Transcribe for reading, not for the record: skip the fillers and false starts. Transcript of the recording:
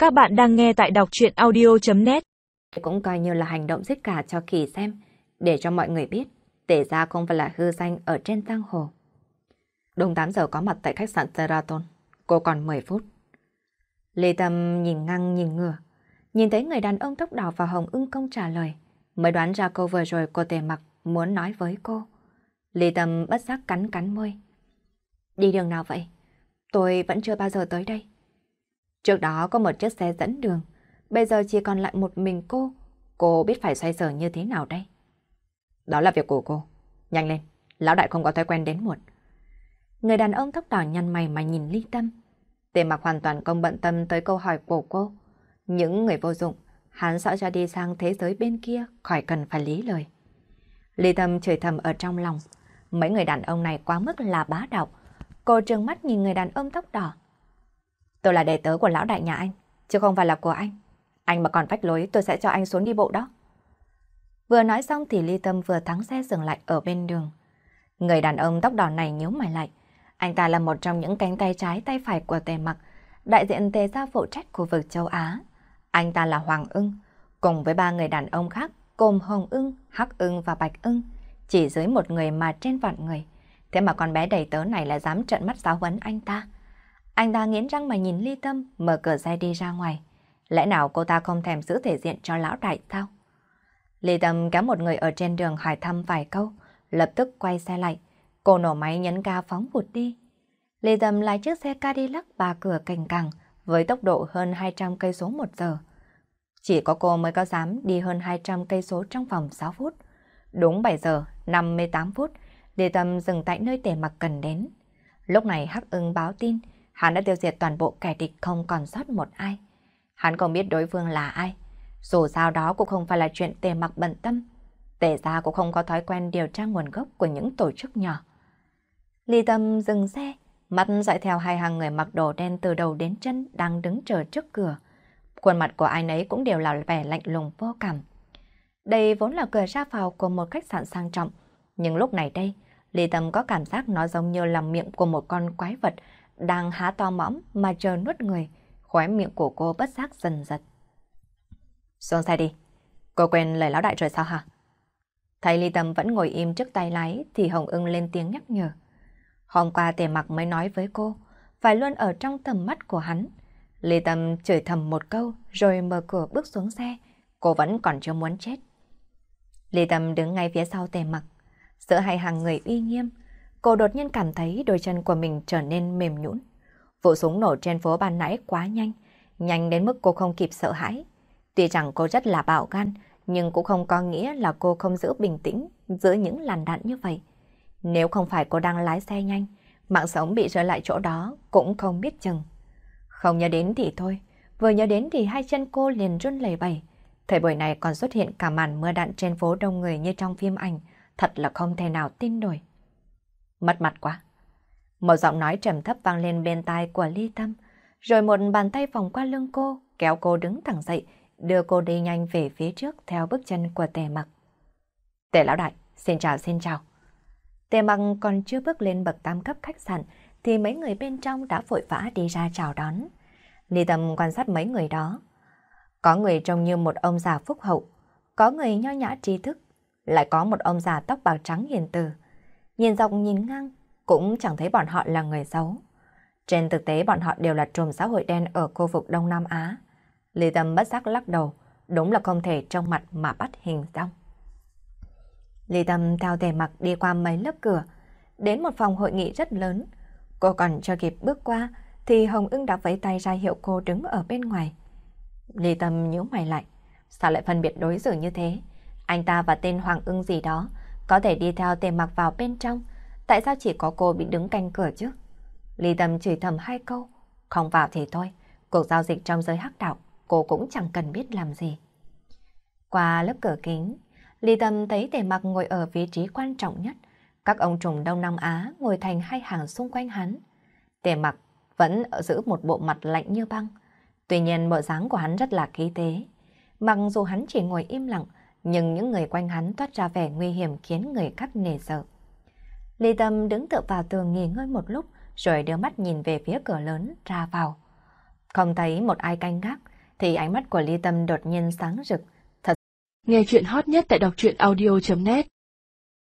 Các bạn đang nghe tại đọc truyện audio.net. Cũng coi như là hành động giết gà cho Kỳ xem, để cho mọi người biết Tề gia không phải là hư danh ở trên giang hồ. Đúng 8 giờ có mặt tại khách sạn Sheraton, cô còn 10 phút. Lê Tâm nhìn ngang nhìn ngửa, nhìn thấy người đàn ông tóc đỏ và Hồng Ưng không trả lời, mới đoán ra câu vừa rồi cô Tề Mặc muốn nói với cô. Lê Tâm bất giác cắn cắn môi. Đi đường nào vậy? Tôi vẫn chưa bao giờ tới đây. Trước đó có một chiếc xe dẫn đường, bây giờ chỉ còn lại một mình cô biết phải xoay sở như thế nào đây? Đó là việc của cô. Nhanh lên, lão đại không có thói quen đến muộn. Người đàn ông tóc đỏ nhăn mày mà nhìn Ly Tâm. Tề Mặc hoàn toàn không bận tâm tới câu hỏi của cô. Những người vô dụng, hắn sợ cho đi sang thế giới bên kia, khỏi cần phải lý lời. Ly Tâm chửi thầm ở trong lòng. Mấy người đàn ông này quá mức là bá đạo. Cô trừng mắt nhìn người đàn ông tóc đỏ. Tôi là đệ tớ của lão đại nhà anh, chứ không phải là của anh. Anh mà còn phách lối tôi sẽ cho anh xuống đi bộ đó. Vừa nói xong thì Ly Tâm vừa thắng xe dừng lại ở bên đường. Người đàn ông tóc đỏ này nhíu mày lại. Anh ta là một trong những cánh tay trái tay phải của Tề Mặc, đại diện Tề gia phụ trách khu vực châu Á. Anh ta là Hoàng Ưng, cùng với 3 người đàn ông khác gồm Hồng Ưng, Hắc Ưng và Bạch Ưng, chỉ dưới một người mà trên vạn người. Thế mà con bé đầy tớ này lại dám trợn mắt giáo huấn anh ta. Anh ta nghiến răng mà nhìn Ly Tâm, mở cửa xe đi ra ngoài. Lẽ nào cô ta không thèm giữ thể diện cho lão đại sao? Ly Tâm kéo một người ở trên đường hỏi thăm vài câu, lập tức quay xe lại. Cô nổ máy nhấn ga phóng vụt đi. Ly Tâm lái chiếc xe Cadillac 3 cửa cành càng với tốc độ hơn 200 cây số một giờ. Chỉ có cô mới có dám đi hơn 200 cây số trong vòng 6 phút. Đúng 7 giờ 58 phút, Ly Tâm dừng tại nơi Tề Mặc cần đến. Lúc này Hắc Ưng báo tin, hắn đã tiêu diệt toàn bộ kẻ địch không còn sót một ai. Hắn không biết đối phương là ai. Dù sao đó cũng không phải là chuyện Tề Mặc bận tâm. Tề gia cũng không có thói quen điều tra nguồn gốc của những tổ chức nhỏ. Ly Tâm dừng xe, mắt dõi theo hai hàng người mặc đồ đen từ đầu đến chân đang đứng chờ trước cửa. Khuôn mặt của ai nấy cũng đều là vẻ lạnh lùng vô cảm. Đây vốn là cửa ra vào của một khách sạn sang trọng, nhưng lúc này đây, Ly Tâm có cảm giác nó giống như là miệng của một con quái vật đang há to mõm mà chờ nuốt người. Khóe miệng của cô bất giác dần giật. Xuống xe đi. Cô quên lời lão đại rồi sao hả? Thấy Ly Tâm vẫn ngồi im trước tay lái thì Hồng Ưng lên tiếng nhắc nhở. Hôm qua Tề Mặc mới nói với cô, phải luôn ở trong tầm mắt của hắn. Ly Tâm chửi thầm một câu rồi mở cửa bước xuống xe. Cô vẫn còn chưa muốn chết. Ly Tâm đứng ngay phía sau Tề Mặc. Giữa hai hàng người uy nghiêm, cô đột nhiên cảm thấy đôi chân của mình trở nên mềm nhũn. Vụ súng nổ trên phố ban nãy quá nhanh, nhanh đến mức cô không kịp sợ hãi. Tuy rằng cô rất là bạo gan, nhưng cũng không có nghĩa là cô không giữ bình tĩnh giữa những làn đạn như vậy. Nếu không phải cô đang lái xe nhanh, mạng sống bị rơi lại chỗ đó cũng không biết chừng. Không nhớ đến thì thôi, vừa nhớ đến thì hai chân cô liền run lẩy bẩy. Thời buổi này còn xuất hiện cả màn mưa đạn trên phố đông người như trong phim ảnh, thật là không thể nào tin nổi. Mất mặt quá. Một giọng nói trầm thấp vang lên bên tai của Ly Tâm, rồi một bàn tay vòng qua lưng cô, kéo cô đứng thẳng dậy, đưa cô đi nhanh về phía trước theo bước chân của Tề Mặc. Tề lão đại, xin chào xin chào. Tề Mặc còn chưa bước lên bậc 8 cấp khách sạn thì mấy người bên trong đã vội vã đi ra chào đón. Ly Tâm quan sát mấy người đó. Có người trông như một ông già phúc hậu, có người nho nhã trí thức, lại có một ông già tóc bạc trắng hiền từ. Nhìn dọc nhìn ngang, cũng chẳng thấy bọn họ là người xấu. Trên thực tế bọn họ đều là trùm xã hội đen ở khu vực Đông Nam Á. Ly Tâm bất giác lắc đầu, đúng là không thể trông mặt mà bắt hình dong. Ly Tâm theo Tề Mặc đi qua mấy lớp cửa, đến một phòng hội nghị rất lớn. Cô còn chưa kịp bước qua thì Hồng Ưng đã vẫy tay ra hiệu cô đứng ở bên ngoài. Ly Tâm nhíu mày lại, sao lại phân biệt đối xử như thế? Anh ta và tên Hoàng Ưng gì đó có thể đi theo Tề Mặc vào bên trong, tại sao chỉ có cô bị đứng canh cửa chứ? Ly Tâm chửi thầm hai câu, không vào thì thôi, cuộc giao dịch trong giới hắc đạo cô cũng chẳng cần biết làm gì. Qua lớp cửa kính, Ly Tâm thấy Tề Mặc ngồi ở vị trí quan trọng nhất, các ông trùm Đông Nam Á ngồi thành hai hàng xung quanh hắn. Tề Mặc vẫn giữ một bộ mặt lạnh như băng, tuy nhiên bộ dáng của hắn rất là khí thế. Mặc dù hắn chỉ ngồi im lặng, nhưng những người quanh hắn toát ra vẻ nguy hiểm khiến người khác nể sợ. Ly Tâm đứng tựa vào tường nghỉ ngơi một lúc, rồi đưa mắt nhìn về phía cửa lớn ra vào. Không thấy một ai canh gác, thì ánh mắt của Ly Tâm đột nhiên sáng rực. Nghe chuyện hot nhất tại đọc truyện audio.net